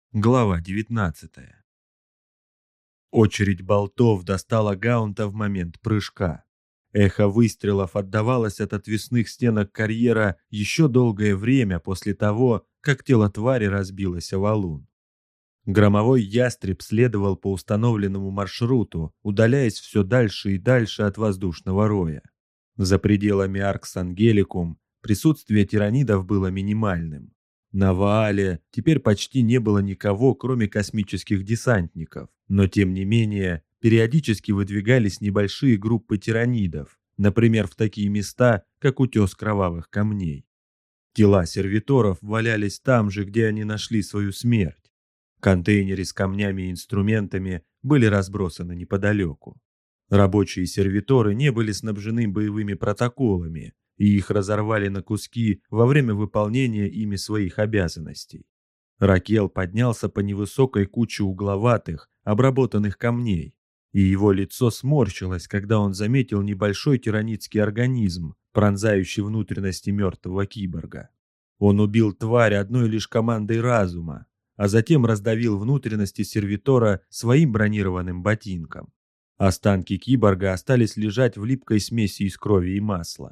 Глава 19. Очередь болтов достала Гаунта в момент прыжка. Эхо выстрелов отдавалось от отвесных стенок карьера еще долгое время после того, как тело твари разбилось о валун. Громовой ястреб следовал по установленному маршруту, удаляясь все дальше и дальше от воздушного роя. За пределами Аркс-Ангеликум присутствие тиранидов было минимальным. На Ваале теперь почти не было никого, кроме космических десантников, но тем не менее периодически выдвигались небольшие группы тиранидов, например, в такие места, как утес кровавых камней. Тела сервиторов валялись там же, где они нашли свою смерть. Контейнеры с камнями и инструментами были разбросаны неподалеку. Рабочие сервиторы не были снабжены боевыми протоколами, и их разорвали на куски во время выполнения ими своих обязанностей. Ракел поднялся по невысокой куче угловатых, обработанных камней, и его лицо сморщилось, когда он заметил небольшой тиранидский организм, пронзающий внутренности мертвого киборга. Он убил тварь одной лишь командой разума, а затем раздавил внутренности сервитора своим бронированным ботинком. Останки киборга остались лежать в липкой смеси из крови и масла.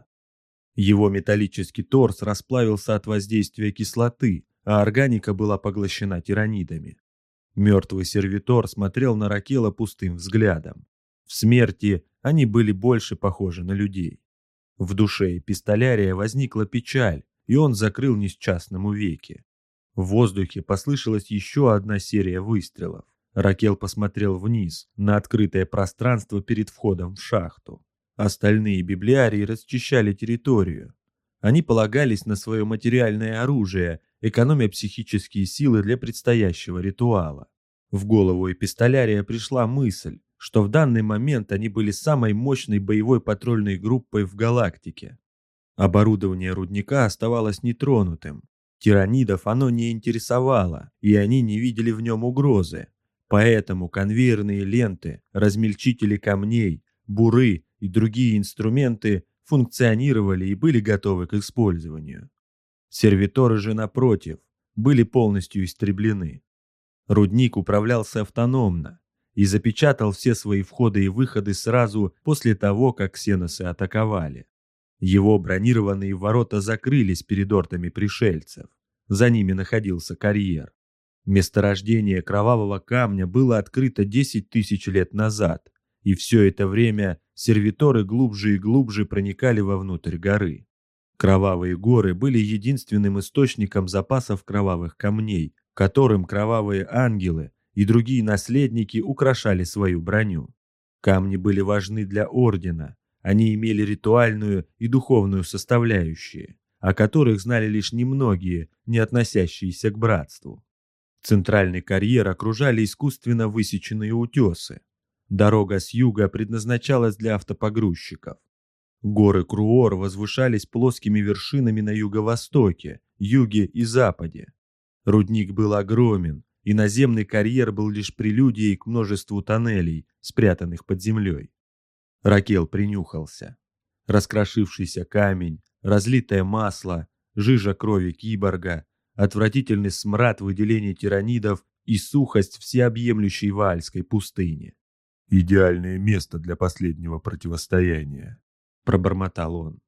Его металлический торс расплавился от воздействия кислоты, а органика была поглощена тиранидами. Мертвый сервитор смотрел на Ракела пустым взглядом. В смерти они были больше похожи на людей. В душе эпистолярия возникла печаль, и он закрыл несчастному веки. В воздухе послышалась еще одна серия выстрелов. Ракел посмотрел вниз, на открытое пространство перед входом в шахту. Остальные библиарии расчищали территорию. Они полагались на свое материальное оружие, экономя психические силы для предстоящего ритуала. В голову эпистолярия пришла мысль, что в данный момент они были самой мощной боевой патрульной группой в галактике. Оборудование рудника оставалось нетронутым. Тиранидов оно не интересовало, и они не видели в нем угрозы. Поэтому конвейерные ленты, размельчители камней, буры и другие инструменты функционировали и были готовы к использованию. Сервиторы же, напротив, были полностью истреблены. Рудник управлялся автономно и запечатал все свои входы и выходы сразу после того, как ксеносы атаковали. Его бронированные ворота закрылись перед ортами пришельцев. За ними находился карьер. Месторождение кровавого камня было открыто 10 тысяч лет назад, и все это время сервиторы глубже и глубже проникали вовнутрь горы. Кровавые горы были единственным источником запасов кровавых камней, которым кровавые ангелы и другие наследники украшали свою броню. Камни были важны для ордена, они имели ритуальную и духовную составляющие, о которых знали лишь немногие, не относящиеся к братству. Центральный карьер окружали искусственно высеченные утесы. Дорога с юга предназначалась для автопогрузчиков. Горы Круор возвышались плоскими вершинами на юго-востоке, юге и западе. Рудник был огромен, и наземный карьер был лишь прелюдией к множеству тоннелей, спрятанных под землей. Ракел принюхался. Раскрошившийся камень, разлитое масло, жижа крови киборга, отвратительный смрад выделений тиранидов и сухость всеобъемлющей Ваальской пустыни. «Идеальное место для последнего противостояния», — пробормотал он.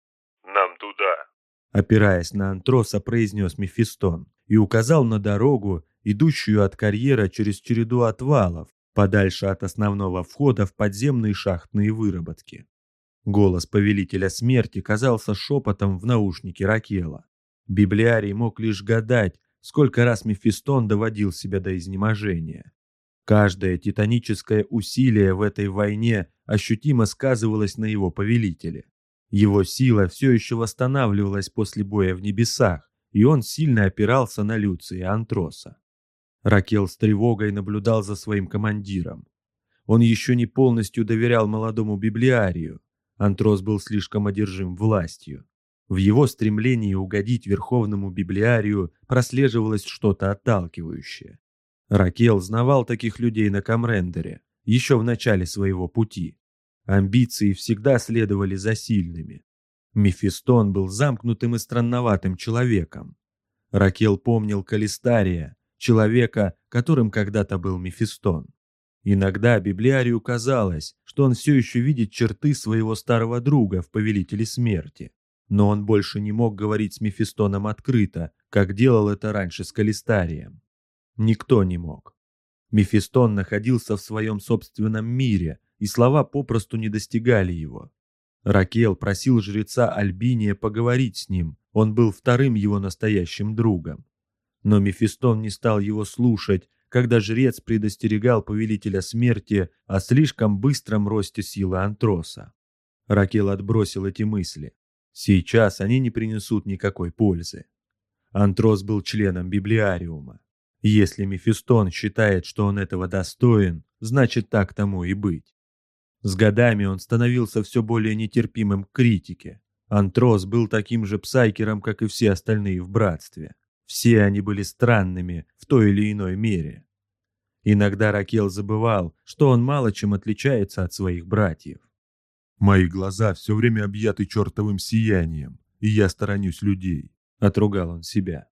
«Нам туда», — опираясь на Антроса, произнес Мефистон и указал на дорогу, идущую от карьера через череду отвалов, подальше от основного входа в подземные шахтные выработки. Голос повелителя смерти казался шепотом в наушнике Ракела. Библиарий мог лишь гадать, сколько раз Мефистон доводил себя до изнеможения. Каждое титаническое усилие в этой войне ощутимо сказывалось на его повелителе. Его сила все еще восстанавливалась после боя в небесах, и он сильно опирался на Люция Антроса. Ракел с тревогой наблюдал за своим командиром. Он еще не полностью доверял молодому библиарию. Антрос был слишком одержим властью. В его стремлении угодить верховному библиарию прослеживалось что-то отталкивающее. Ракел знавал таких людей на Камрендере, еще в начале своего пути. Амбиции всегда следовали за сильными. Мефистон был замкнутым и странноватым человеком. Ракел помнил Калистария, человека, которым когда-то был Мефистон. Иногда Библиарию казалось, что он все еще видит черты своего старого друга в Повелителе Смерти, но он больше не мог говорить с Мефистоном открыто, как делал это раньше с Калистарием. Никто не мог. Мефистон находился в своем собственном мире, и слова попросту не достигали его. Ракел просил жреца Альбиния поговорить с ним, он был вторым его настоящим другом. Но Мефистон не стал его слушать, когда жрец предостерегал повелителя смерти о слишком быстром росте силы Антроса. Ракел отбросил эти мысли. Сейчас они не принесут никакой пользы. Антрос был членом Библиариума. Если Мефистон считает, что он этого достоин, значит так тому и быть. С годами он становился все более нетерпимым к критике. Антрос был таким же псайкером, как и все остальные в братстве. Все они были странными в той или иной мере. Иногда Ракел забывал, что он мало чем отличается от своих братьев. «Мои глаза все время объяты чертовым сиянием, и я сторонюсь людей», — отругал он себя.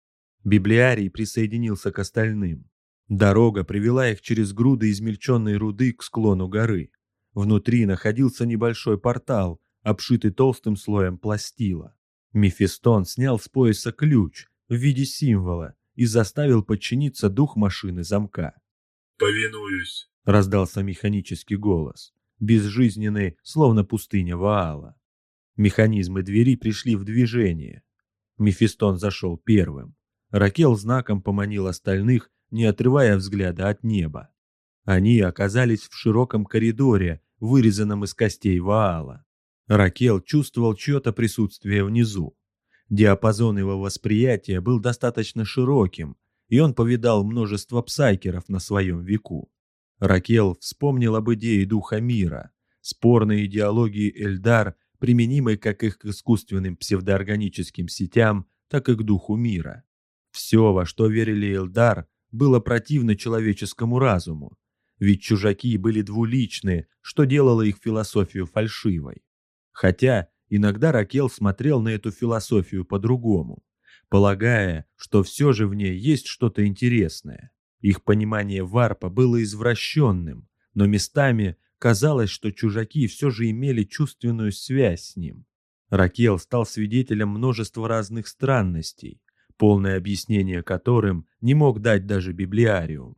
Библиарий присоединился к остальным. Дорога привела их через груды измельченной руды к склону горы. Внутри находился небольшой портал, обшитый толстым слоем пластила. Мефистон снял с пояса ключ в виде символа и заставил подчиниться дух машины замка. «Повинуюсь», — раздался механический голос, безжизненный, словно пустыня Ваала. Механизмы двери пришли в движение. Мефистон зашел первым. Ракел знаком поманил остальных, не отрывая взгляда от неба. Они оказались в широком коридоре, вырезанном из костей Ваала. Ракел чувствовал чье-то присутствие внизу. Диапазон его восприятия был достаточно широким, и он повидал множество псайкеров на своем веку. Ракел вспомнил об идее духа мира, спорной идеологии Эльдар, применимой как их к искусственным псевдоорганическим сетям, так и к духу мира. Все, во что верили Эльдар, было противно человеческому разуму, ведь чужаки были двуличны, что делало их философию фальшивой. Хотя иногда Ракел смотрел на эту философию по-другому, полагая, что все же в ней есть что-то интересное. Их понимание варпа было извращенным, но местами казалось, что чужаки все же имели чувственную связь с ним. Ракел стал свидетелем множества разных странностей, полное объяснение которым не мог дать даже Библиариум.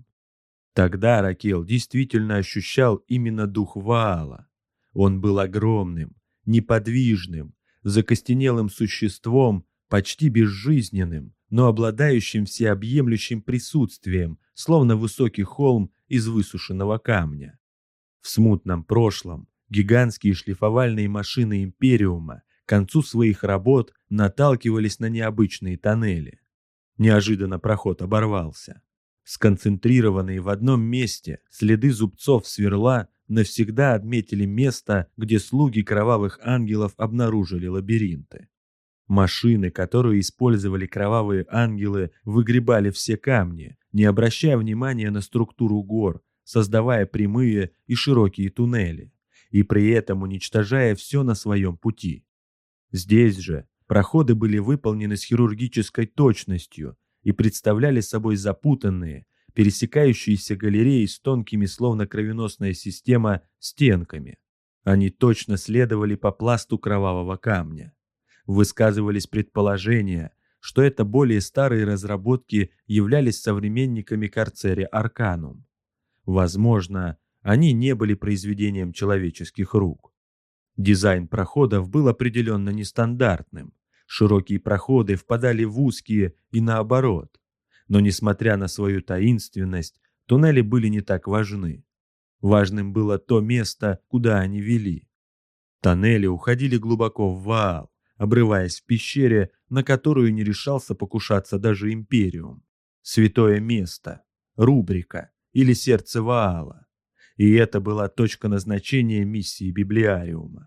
Тогда Ракел действительно ощущал именно дух Ваала. Он был огромным, неподвижным, закостенелым существом, почти безжизненным, но обладающим всеобъемлющим присутствием, словно высокий холм из высушенного камня. В смутном прошлом гигантские шлифовальные машины Империума к концу своих работ наталкивались на необычные тоннели. Неожиданно проход оборвался. Сконцентрированные в одном месте следы зубцов сверла навсегда отметили место, где слуги кровавых ангелов обнаружили лабиринты. Машины, которые использовали кровавые ангелы, выгребали все камни, не обращая внимания на структуру гор, создавая прямые и широкие туннели, и при этом уничтожая все на своем пути. Здесь же проходы были выполнены с хирургической точностью и представляли собой запутанные, пересекающиеся галереи с тонкими, словно кровеносная система, стенками. Они точно следовали по пласту кровавого камня. Высказывались предположения, что это более старые разработки являлись современниками Карцере Арканум. Возможно, они не были произведением человеческих рук. Дизайн проходов был определенно нестандартным. Широкие проходы впадали в узкие и наоборот. Но, несмотря на свою таинственность, туннели были не так важны. Важным было то место, куда они вели. Тоннели уходили глубоко в Ваал, обрываясь в пещере, на которую не решался покушаться даже Империум. Святое место, рубрика или сердце Ваала. И это была точка назначения миссии Библиариума.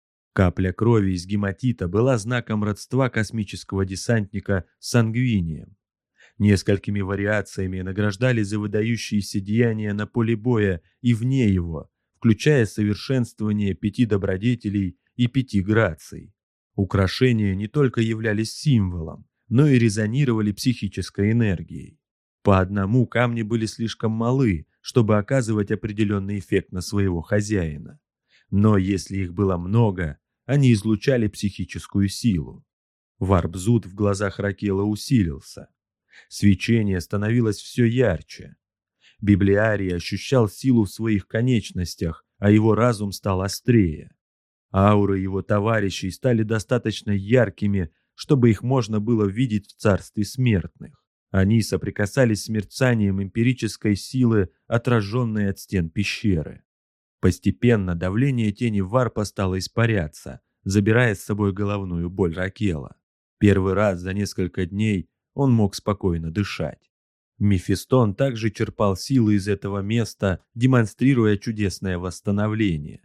Капля крови из гематита была знаком родства космического десантника с Сангвинием. Несколькими вариациями награждали за выдающиеся деяния на поле боя и вне его, включая совершенствование 5 добродетелей и 5 граций. Украшения не только являлись символом, но и резонировали психической энергией. По одному камни были слишком малы, чтобы оказывать определенный эффект на своего хозяина. Но если их было много, они излучали психическую силу. Варп-зуд в глазах Ракела усилился. Свечение становилось все ярче. Библиарий ощущал силу в своих конечностях, а его разум стал острее. Ауры его товарищей стали достаточно яркими, чтобы их можно было видеть в царстве смертных. Они соприкасались с мерцанием эмпирической силы, отраженной от стен пещеры. Постепенно давление тени варпа стало испаряться, забирая с собой головную боль Ракела. Первый раз за несколько дней он мог спокойно дышать. Мефистон также черпал силы из этого места, демонстрируя чудесное восстановление.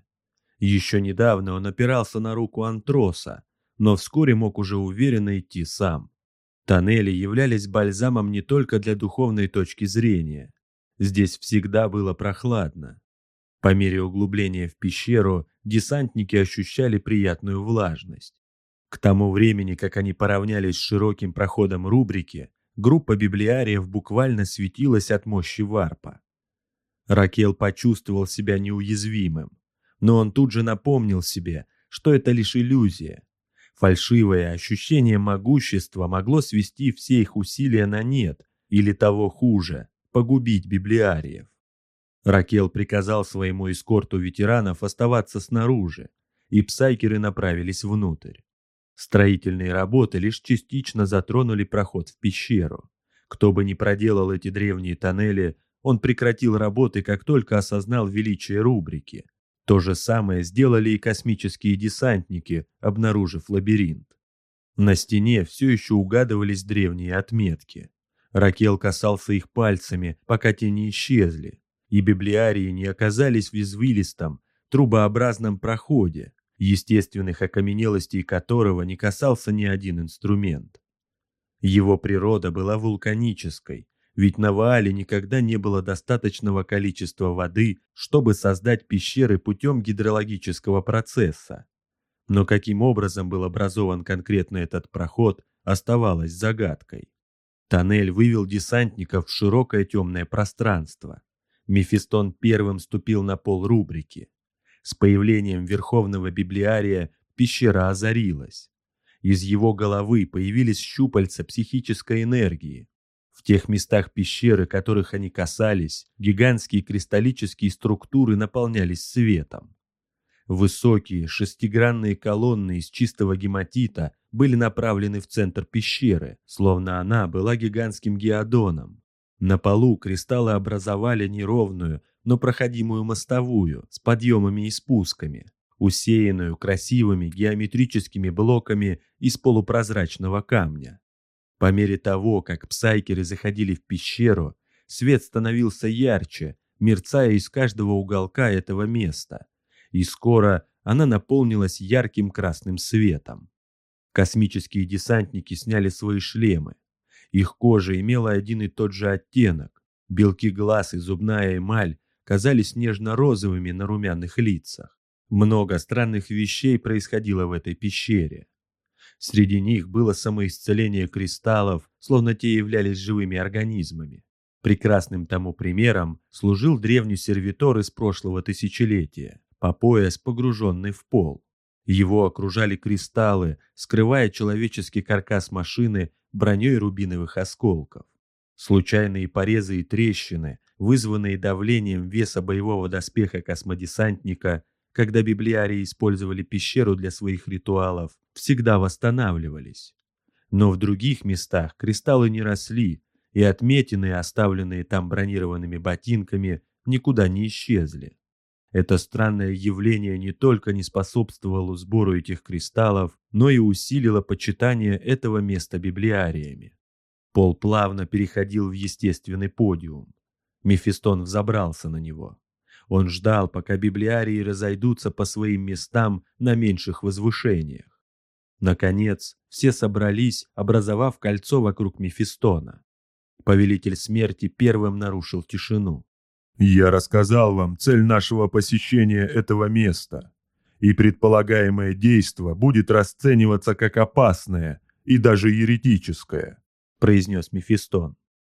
Еще недавно он опирался на руку Антроса, но вскоре мог уже уверенно идти сам. Тоннели являлись бальзамом не только для духовной точки зрения. Здесь всегда было прохладно. По мере углубления в пещеру десантники ощущали приятную влажность. К тому времени, как они поравнялись с широким проходом рубрики, группа библиариев буквально светилась от мощи варпа. Ракел почувствовал себя неуязвимым, но он тут же напомнил себе, что это лишь иллюзия. Фальшивое ощущение могущества могло свести все их усилия на нет, или того хуже, погубить библиариев. Ракел приказал своему эскорту ветеранов оставаться снаружи, и псайкеры направились внутрь. Строительные работы лишь частично затронули проход в пещеру. Кто бы ни проделал эти древние тоннели, он прекратил работы, как только осознал величие рубрики. То же самое сделали и космические десантники, обнаружив лабиринт. На стене все еще угадывались древние отметки. Ракел касался их пальцами, пока те не исчезли, и библиарии не оказались в извилистом, трубообразном проходе, естественных окаменелостей которого не касался ни один инструмент. Его природа была вулканической, ведь на Ваале никогда не было достаточного количества воды, чтобы создать пещеры путем гидрологического процесса. Но каким образом был образован конкретно этот проход, оставалось загадкой. Тоннель вывел десантников в широкое темное пространство. Мефистон первым ступил на пол рубрики. С появлением Верховного Библиария пещера озарилась. Из его головы появились щупальца психической энергии. В тех местах пещеры, которых они касались, гигантские кристаллические структуры наполнялись светом. Высокие шестигранные колонны из чистого гематита были направлены в центр пещеры, словно она была гигантским геодоном. На полу кристаллы образовали неровную, но проходимую мостовую с подъемами и спусками, усеянную красивыми геометрическими блоками из полупрозрачного камня. По мере того, как псайкеры заходили в пещеру, свет становился ярче, мерцая из каждого уголка этого места, и скоро она наполнилась ярким красным светом. Космические десантники сняли свои шлемы. Их кожа имела один и тот же оттенок. Белки глаз и зубная эмаль казались нежно-розовыми на румяных лицах. Много странных вещей происходило в этой пещере. Среди них было самоисцеление кристаллов, словно те являлись живыми организмами. Прекрасным тому примером служил древний сервитор из прошлого тысячелетия, по пояс погруженный в пол. Его окружали кристаллы, скрывая человеческий каркас машины броней рубиновых осколков. Случайные порезы и трещины, вызванные давлением веса боевого доспеха космодесантника, когда библиарии использовали пещеру для своих ритуалов, всегда восстанавливались. Но в других местах кристаллы не росли, и отметины, оставленные там бронированными ботинками, никуда не исчезли. Это странное явление не только не способствовало сбору этих кристаллов, но и усилило почитание этого места библиариями. Пол плавно переходил в естественный подиум. Мефистон взобрался на него. Он ждал, пока библиарии разойдутся по своим местам на меньших возвышениях. Наконец, все собрались, образовав кольцо вокруг Мефистона. Повелитель смерти первым нарушил тишину. «Я рассказал вам цель нашего посещения этого места, и предполагаемое действо будет расцениваться как опасное и даже еретическое», произнес Мефистон.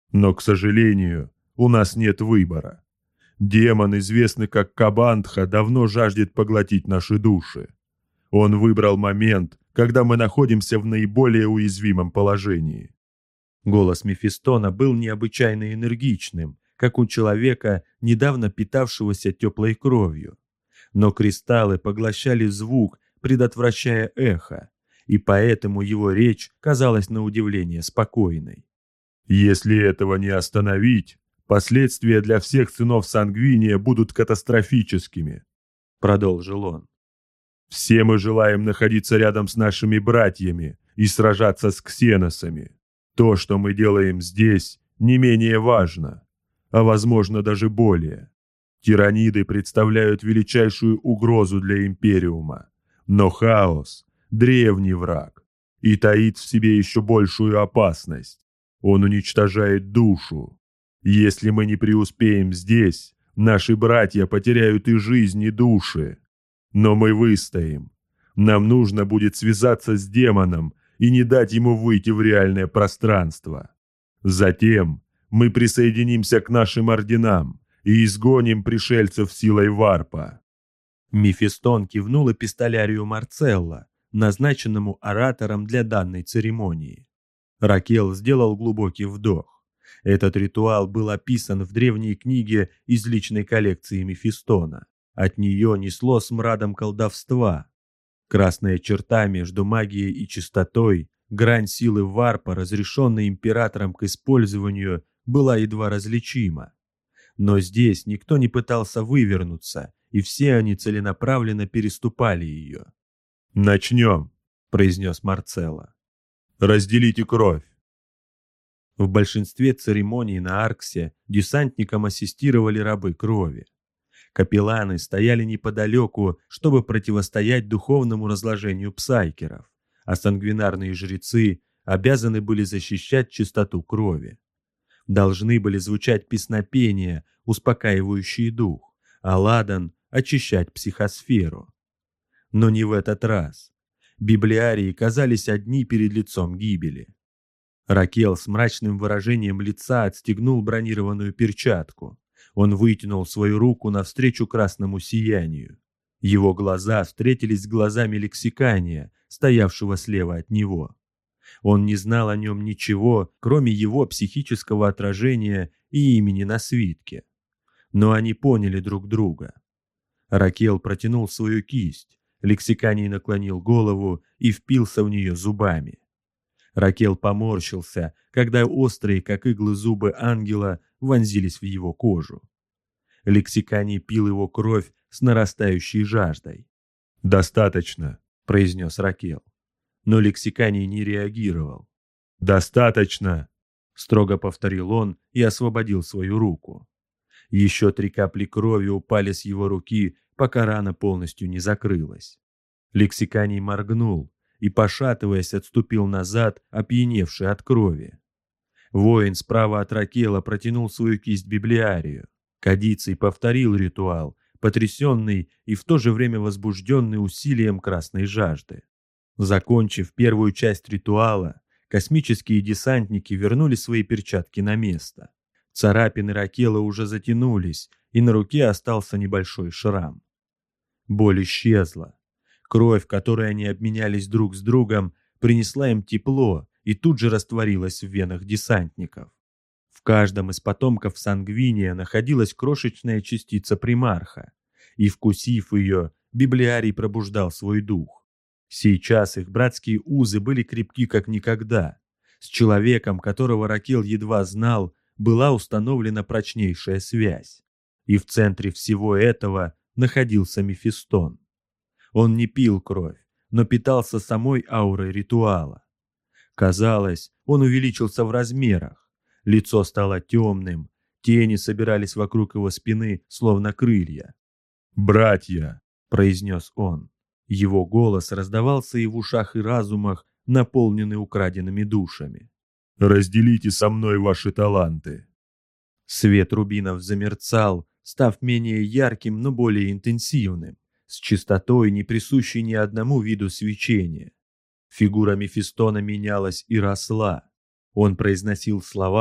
Но, к сожалению, у нас нет выбора. Демон, известный как Кабантха, давно жаждет поглотить наши души. Он выбрал момент, когда мы находимся в наиболее уязвимом положении. Голос Мефистона был необычайно энергичным, как у человека, недавно питавшегося теплой кровью. Но кристаллы поглощали звук, предотвращая эхо, и поэтому его речь казалась на удивление спокойной. Если этого не остановить, последствия для всех сынов Сангвиния будут катастрофическими, Продолжил он. Все мы желаем находиться рядом с нашими братьями и сражаться с ксеносами. То, что мы делаем здесь, не менее важно, а возможно даже более. Тираниды представляют величайшую угрозу для Империума, но хаос – древний враг и таит в себе еще большую опасность. Он уничтожает душу. Если мы не преуспеем здесь, наши братья потеряют и жизнь, и души. Но мы выстоим. Нам нужно будет связаться с демоном и не дать ему выйти в реальное пространство. Затем мы присоединимся к нашим орденам и изгоним пришельцев силой варпа. Мефистон кивнул эпистолярию Марцелла, назначенному оратором для данной церемонии. Ракел сделал глубокий вдох. Этот ритуал был описан в древней книге из личной коллекции Мефистона. От нее несло смрадом колдовства. Красная черта между магией и чистотой, грань силы варпа, разрешенной императором к использованию, была едва различима. Но здесь никто не пытался вывернуться, и все они целенаправленно переступали ее. «Начнем», — произнес Марцелло. «Разделите кровь». В большинстве церемоний на Арксе десантникам ассистировали рабы крови. Капелланы стояли неподалеку, чтобы противостоять духовному разложению псайкеров, а сангвинарные жрецы обязаны были защищать чистоту крови. Должны были звучать песнопения, успокаивающие дух, а ладан – очищать психосферу. Но не в этот раз. Библиарии казались одни перед лицом гибели. Ракел с мрачным выражением лица отстегнул бронированную перчатку. Он вытянул свою руку навстречу красному сиянию. Его глаза встретились с глазами лексикания, стоявшего слева от него. Он не знал о нем ничего, кроме его психического отражения и имени на свитке. Но они поняли друг друга. Ракел протянул свою кисть, лексиканий наклонил голову и впился в нее зубами. Ракел поморщился, когда острые, как иглы, зубы ангела вонзились в его кожу. Лексиканий пил его кровь с нарастающей жаждой. «Достаточно», — произнес Ракел. Но Лексиканий не реагировал. «Достаточно», — строго повторил он и освободил свою руку. Еще 3 капли крови упали с его руки, пока рана полностью не закрылась. Лексиканий моргнул и, пошатываясь, отступил назад, опьяневший от крови. Воин справа от Ракела протянул свою кисть библиарию. Кадиций повторил ритуал, потрясенный и в то же время возбужденный усилием красной жажды. Закончив первую часть ритуала, космические десантники вернули свои перчатки на место. Царапины Ракела уже затянулись, и на руке остался небольшой шрам. Боль исчезла. Кровь, которой они обменялись друг с другом, принесла им тепло и тут же растворилась в венах десантников. В каждом из потомков Сангвиния находилась крошечная частица примарха, и, вкусив ее, библиарий пробуждал свой дух. Сейчас их братские узы были крепки как никогда. С человеком, которого Ракел едва знал, была установлена прочнейшая связь. И в центре всего этого находился Мефистон. Он не пил кровь, но питался самой аурой ритуала. Казалось, он увеличился в размерах. Лицо стало темным, тени собирались вокруг его спины, словно крылья. «Братья», — произнес он. Его голос раздавался и в ушах, и разумах, наполненный украденными душами. «Разделите со мной ваши таланты». Свет рубинов замерцал, став менее ярким, но более интенсивным, с чистотой, не присущей ни одному виду свечения. Фигура Мефистона менялась и росла. Он произносил слова,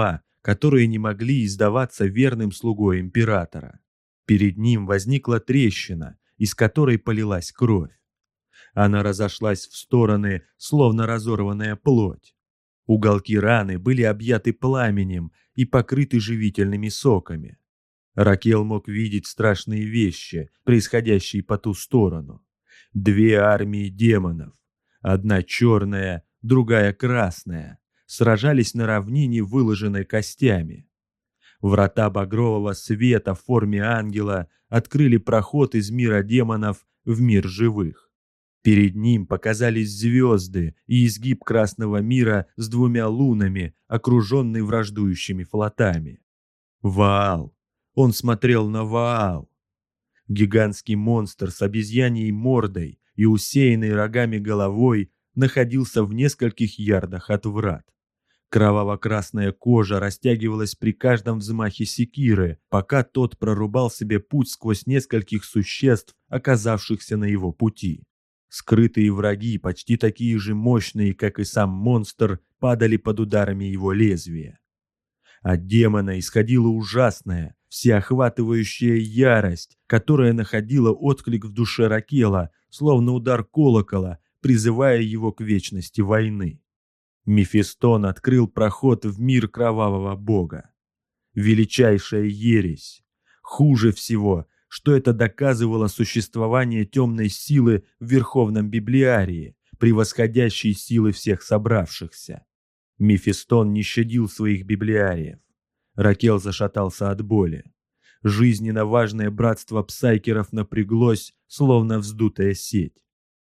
которые не могли издаваться верным слугой императора. Перед ним возникла трещина, из которой полилась кровь. Она разошлась в стороны, словно разорванная плоть. Уголки раны были объяты пламенем и покрыты живительными соками. Ракел мог видеть страшные вещи, происходящие по ту сторону. 2 армии демонов, одна черная, другая красная, сражались на равнине, выложенной костями. Врата багрового света в форме ангела открыли проход из мира демонов в мир живых. Перед ним показались звезды и изгиб красного мира с 2 лунами, окруженный враждующими флотами. Ваал! Он смотрел на Ваал! Гигантский монстр с обезьяньей мордой и усеянной рогами головой находился в нескольких ярдах от врат. Кроваво-красная кожа растягивалась при каждом взмахе секиры, пока тот прорубал себе путь сквозь нескольких существ, оказавшихся на его пути. Скрытые враги, почти такие же мощные, как и сам монстр, падали под ударами его лезвия. От демона исходила ужасная, всеохватывающая ярость, которая находила отклик в душе Ракела, словно удар колокола, призывая его к вечности войны. Мефистон открыл проход в мир кровавого бога. Величайшая ересь. Хуже всего, что это доказывало существование темной силы в Верховном Библиарии, превосходящей силы всех собравшихся. Мефистон не щадил своих библиариев. Ракел зашатался от боли. Жизненно важное братство псайкеров напряглось, словно вздутая сеть.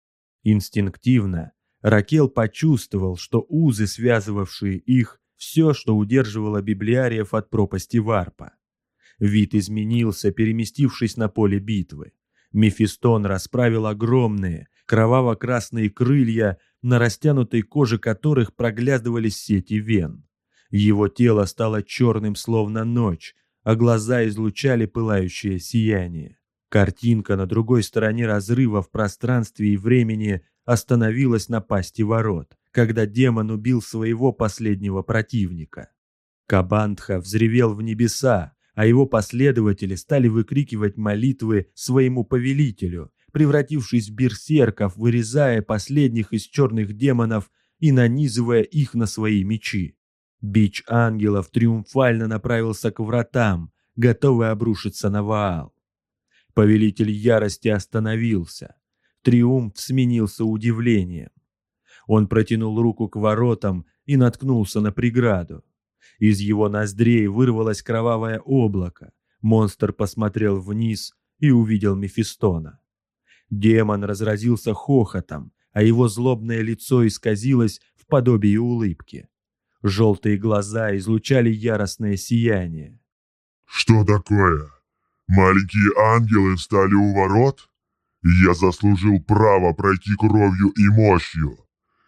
Инстинктивно Ракел почувствовал, что узы, связывавшие их, все, что удерживало библиариев от пропасти варпа. Вид изменился, переместившись на поле битвы. Мефистон расправил огромные, кроваво-красные крылья, на растянутой коже которых проглядывались сети вен. Его тело стало черным, словно ночь, а глаза излучали пылающее сияние. Картинка на другой стороне разрыва в пространстве и времени остановилась на пасти ворот, когда демон убил своего последнего противника. Кабантха взревел в небеса, а его последователи стали выкрикивать молитвы своему повелителю, превратившись в берсерков, вырезая последних из черных демонов и нанизывая их на свои мечи. Бич ангелов триумфально направился к вратам, готовый обрушиться на Ваал. Повелитель ярости остановился. Триумф сменился удивлением. Он протянул руку к воротам и наткнулся на преграду. Из его ноздрей вырвалось кровавое облако. Монстр посмотрел вниз и увидел Мефистона. Демон разразился хохотом, а его злобное лицо исказилось в подобии улыбки. Желтые глаза излучали яростное сияние. «Что такое? Маленькие ангелы встали у ворот? Я заслужил право пройти кровью и мощью.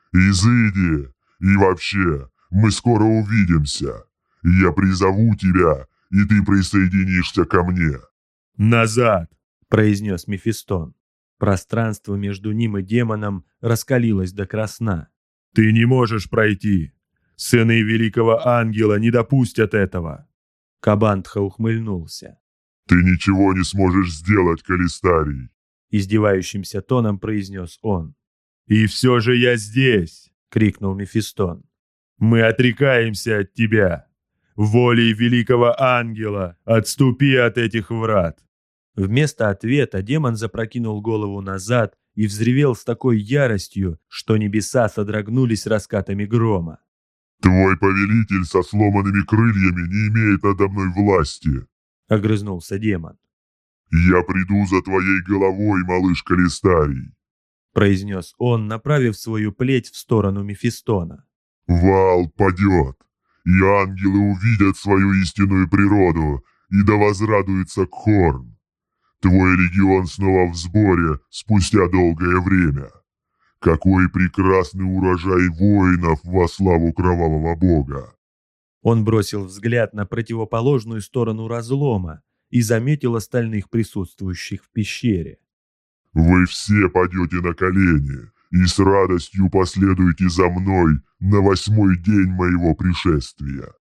Изыди, и вообще, мы скоро увидимся. Я призову тебя, и ты присоединишься ко мне». «Назад!» — произнес Мефистон. Пространство между ним и демоном раскалилось до красна. «Ты не можешь пройти. Сыны Великого Ангела не допустят этого». Кабантха ухмыльнулся. «Ты ничего не сможешь сделать, Калистарий», — издевающимся тоном произнес он. «И все же я здесь!» — крикнул Мефистон. «Мы отрекаемся от тебя. Волей Великого Ангела отступи от этих врат». Вместо ответа демон запрокинул голову назад и взревел с такой яростью, что небеса содрогнулись раскатами грома. «Твой повелитель со сломанными крыльями не имеет надо мной власти», — огрызнулся демон. «Я приду за твоей головой, малыш Калистарий», — произнес он, направив свою плеть в сторону Мефистона. «Ваал падет, и ангелы увидят свою истинную природу, и да возрадуется Кхорн. Твой легион снова в сборе спустя долгое время. Какой прекрасный урожай воинов во славу кровавого бога!» Он бросил взгляд на противоположную сторону разлома и заметил остальных присутствующих в пещере. «Вы все падете на колени и с радостью последуете за мной на 8-й день моего пришествия».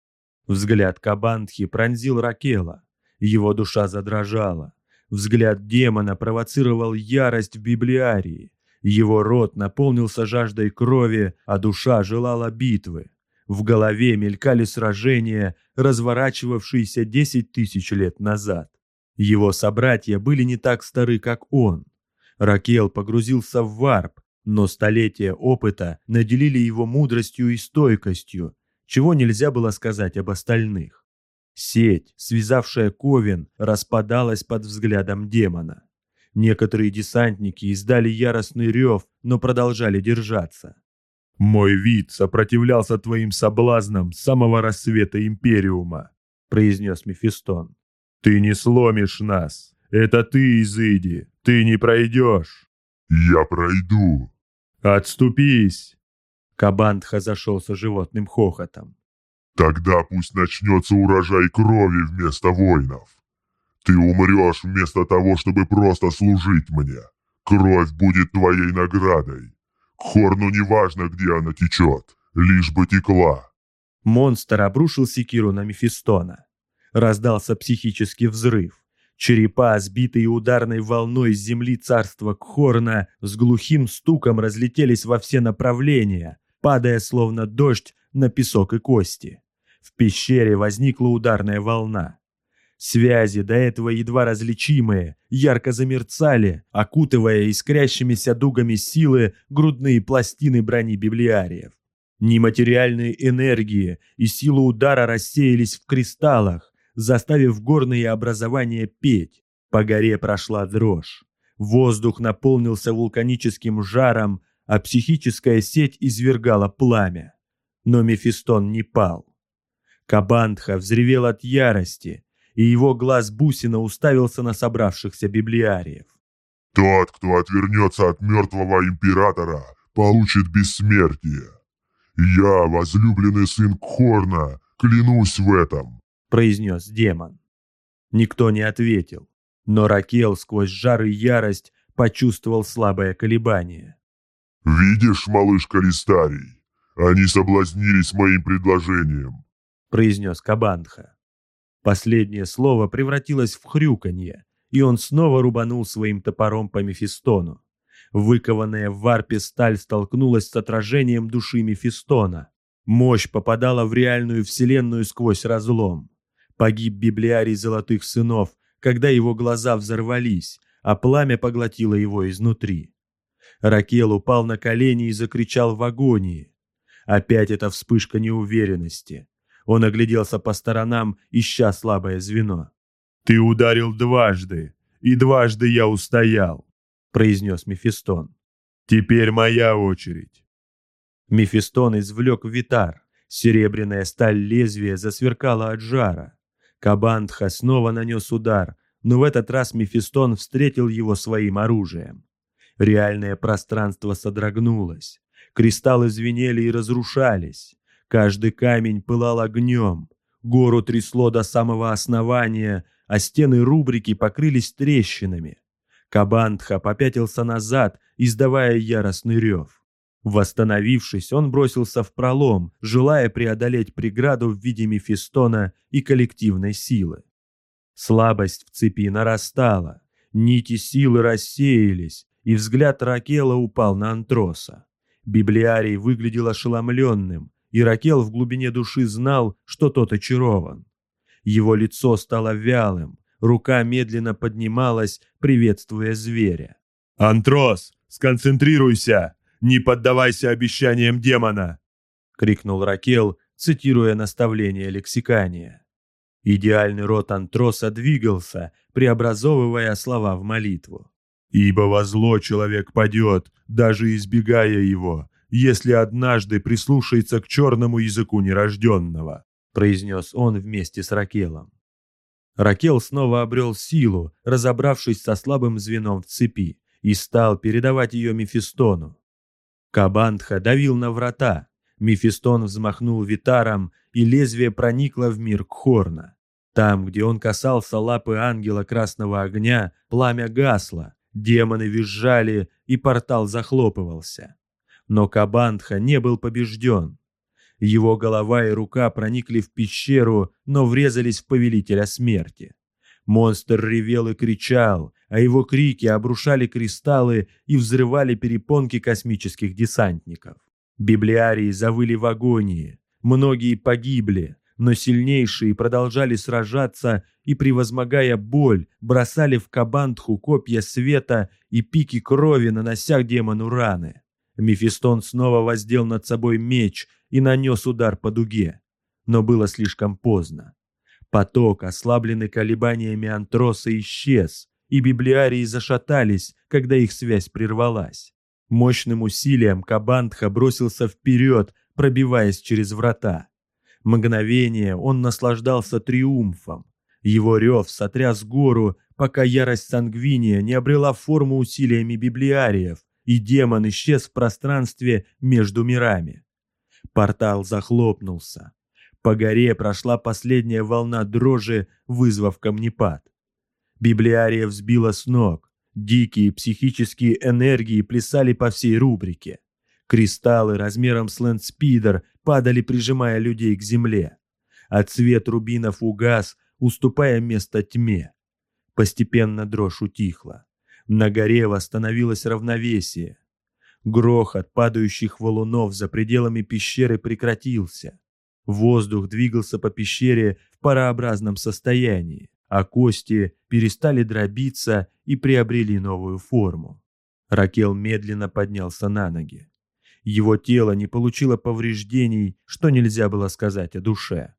Взгляд Кабантхи пронзил Ракела. Его душа задрожала. Взгляд демона провоцировал ярость в библиарии. Его рот наполнился жаждой крови, а душа желала битвы. В голове мелькали сражения, разворачивавшиеся 10 тысяч лет назад. Его собратья были не так стары, как он. Ракел погрузился в варп, но столетия опыта наделили его мудростью и стойкостью, чего нельзя было сказать об остальных. Сеть, связавшая Ковен, распадалась под взглядом демона. Некоторые десантники издали яростный рев, но продолжали держаться. «Мой вид сопротивлялся твоим соблазнам с самого рассвета Империума», — произнес Мефистон. «Ты не сломишь нас. Это ты, Изыди. Ты не пройдешь». «Я пройду». «Отступись!» Кабантха зашелся животным хохотом. «Тогда пусть начнется урожай крови вместо воинов. Ты умрешь вместо того, чтобы просто служить мне. Кровь будет твоей наградой. К Хорну не важно, где она течет, лишь бы текла». Монстр обрушил секиру на Мефистона. Раздался психический взрыв. Черепа, сбитые ударной волной с земли царства Кхорна, с глухим стуком разлетелись во все направления, падая словно дождь на песок и кости. В пещере возникла ударная волна. Связи, до этого едва различимые, ярко замерцали, окутывая искрящимися дугами силы грудные пластины брони библиариев. Нематериальные энергии и сила удара рассеялись в кристаллах, заставив горные образования петь. По горе прошла дрожь. Воздух наполнился вулканическим жаром, а психическая сеть извергала пламя. Но Мефистон не пал. Кабантха взревел от ярости, и его глаз бусина уставился на собравшихся библиариев. «Тот, кто отвернется от мертвого императора, получит бессмертие. Я, возлюбленный сын Кхорна, клянусь в этом», — произнес демон. Никто не ответил, но Ракел сквозь жар и ярость почувствовал слабое колебание. «Видишь, малыш Калистарий, они соблазнились моим предложением», — произнес Кабантха. Последнее слово превратилось в хрюканье, и он снова рубанул своим топором по Мефистону. Выкованная в варпе сталь столкнулась с отражением души Мефистона. Мощь попадала в реальную вселенную сквозь разлом. Погиб библиарий Золотых Сынов, когда его глаза взорвались, а пламя поглотило его изнутри. Ракел упал на колени и закричал в агонии. Опять эта вспышка неуверенности. Он огляделся по сторонам, ища слабое звено. «Ты ударил дважды, и дважды я устоял», — произнес Мефистон. «Теперь моя очередь». Мефистон извлек витар. Серебряная сталь лезвия засверкала от жара. Кабантха снова нанес удар, но в этот раз Мефистон встретил его своим оружием. Реальное пространство содрогнулось. Кристаллы звенели и разрушались. Каждый камень пылал огнем. Гору трясло до самого основания, а стены рубрики покрылись трещинами. Кабантха попятился назад, издавая яростный рев. Восстановившись, он бросился в пролом, желая преодолеть преграду в виде Мефистона и коллективной силы. Слабость в цепи нарастала, нити силы рассеялись, и взгляд Ракела упал на Антроса. Библиарий выглядел ошеломленным, и Ракел в глубине души знал, что тот очарован. Его лицо стало вялым, рука медленно поднималась, приветствуя зверя. «Антрос, сконцентрируйся! Не поддавайся обещаниям демона!» — крикнул Ракел, цитируя наставление лексикания. Идеальный рот Антроса двигался, преобразовывая слова в молитву. «Ибо во зло человек падет, даже избегая его, если однажды прислушается к черному языку нерожденного», — произнес он вместе с Ракелом. Ракел снова обрел силу, разобравшись со слабым звеном в цепи, и стал передавать ее Мефистону. Кабантха давил на врата. Мефистон взмахнул витаром, и лезвие проникло в мир Кхорна. Там, где он касался лапы ангела красного огня, пламя гасло, демоны визжали, и портал захлопывался. Но Кабантха не был побежден. Его голова и рука проникли в пещеру, но врезались в повелителя смерти. Монстр ревел и кричал, а его крики обрушали кристаллы и взрывали перепонки космических десантников. Библиарии завыли в агонии, многие погибли, но сильнейшие продолжали сражаться и, превозмогая боль, бросали в Кабантху копья света и пики крови, нанося демону раны. Мефистон снова воздел над собой меч и нанес удар по дуге, но было слишком поздно. Поток, ослабленный колебаниями Антроса, исчез, и библиарии зашатались, когда их связь прервалась. Мощным усилием Кабантха бросился вперед, пробиваясь через врата. Мгновение он наслаждался триумфом. Его рев сотряс гору, пока ярость Сангвиния не обрела форму усилиями библиариев, и демон исчез в пространстве между мирами. Портал захлопнулся. По горе прошла последняя волна дрожи, вызвав камнепад. Библиариев сбило с ног. Дикие психические энергии плясали по всей рубрике. Кристаллы размером с лэндспидер падали, прижимая людей к земле. А цвет рубинов угас, уступая место тьме. Постепенно дрожь утихла. На горе восстановилось равновесие. Грохот падающих валунов за пределами пещеры прекратился. Воздух двигался по пещере в парообразном состоянии, а кости перестали дробиться и приобрели новую форму. Ракел медленно поднялся на ноги. Его тело не получило повреждений, что нельзя было сказать о душе.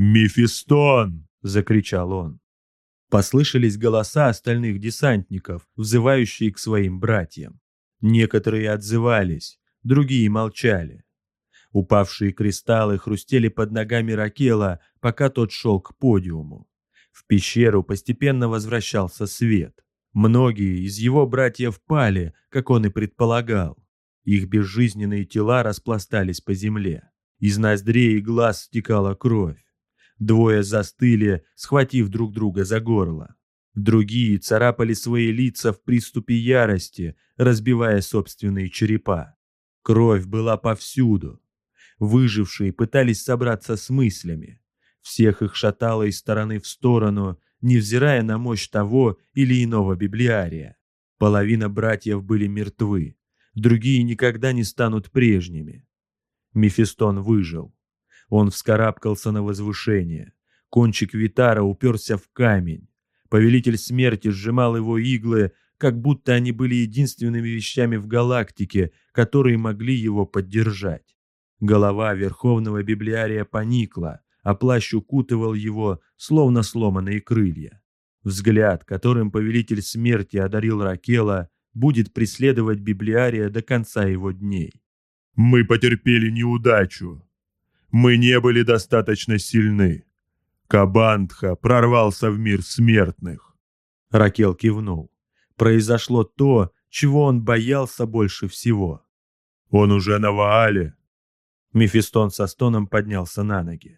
«Мефистон!» — закричал он. Послышались голоса остальных десантников, взывающие к своим братьям. Некоторые отзывались, другие молчали. Упавшие кристаллы хрустели под ногами Ракела, пока тот шел к подиуму. В пещеру постепенно возвращался свет. Многие из его братьев пали, как он и предполагал. Их безжизненные тела распластались по земле. Из ноздрей и глаз стекала кровь. Двое застыли, схватив друг друга за горло. Другие царапали свои лица в приступе ярости, разбивая собственные черепа. Кровь была повсюду. Выжившие пытались собраться с мыслями. Всех их шатало из стороны в сторону, невзирая на мощь того или иного библиария. Половина братьев были мертвы, другие никогда не станут прежними. Мефистон выжил. Он вскарабкался на возвышение. Кончик Витара уперся в камень. Повелитель смерти сжимал его иглы, как будто они были единственными вещами в галактике, которые могли его поддержать. Голова верховного библиария поникла, а плащ укутывал его, словно сломанные крылья. Взгляд, которым повелитель смерти одарил Ракела, будет преследовать библиария до конца его дней. «Мы потерпели неудачу. Мы не были достаточно сильны. Кабантха прорвался в мир смертных». Ракел кивнул. Произошло то, чего он боялся больше всего. «Он уже на Ваале?» Мефистон со стоном поднялся на ноги.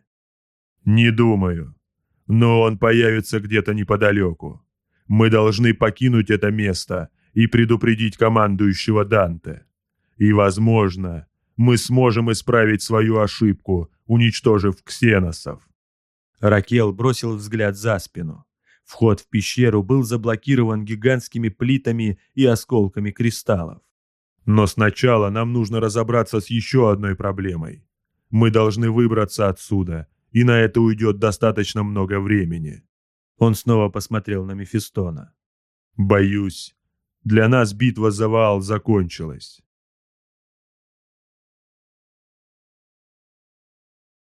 «Не думаю. Но он появится где-то неподалеку. Мы должны покинуть это место и предупредить командующего Данте. И, возможно, мы сможем исправить свою ошибку, уничтожив ксеносов». Ракел бросил взгляд за спину. Вход в пещеру был заблокирован гигантскими плитами и осколками кристаллов. «Но сначала нам нужно разобраться с еще одной проблемой. Мы должны выбраться отсюда, и на это уйдет достаточно много времени». Он снова посмотрел на Мефистона. «Боюсь, для нас битва за Ваал закончилась.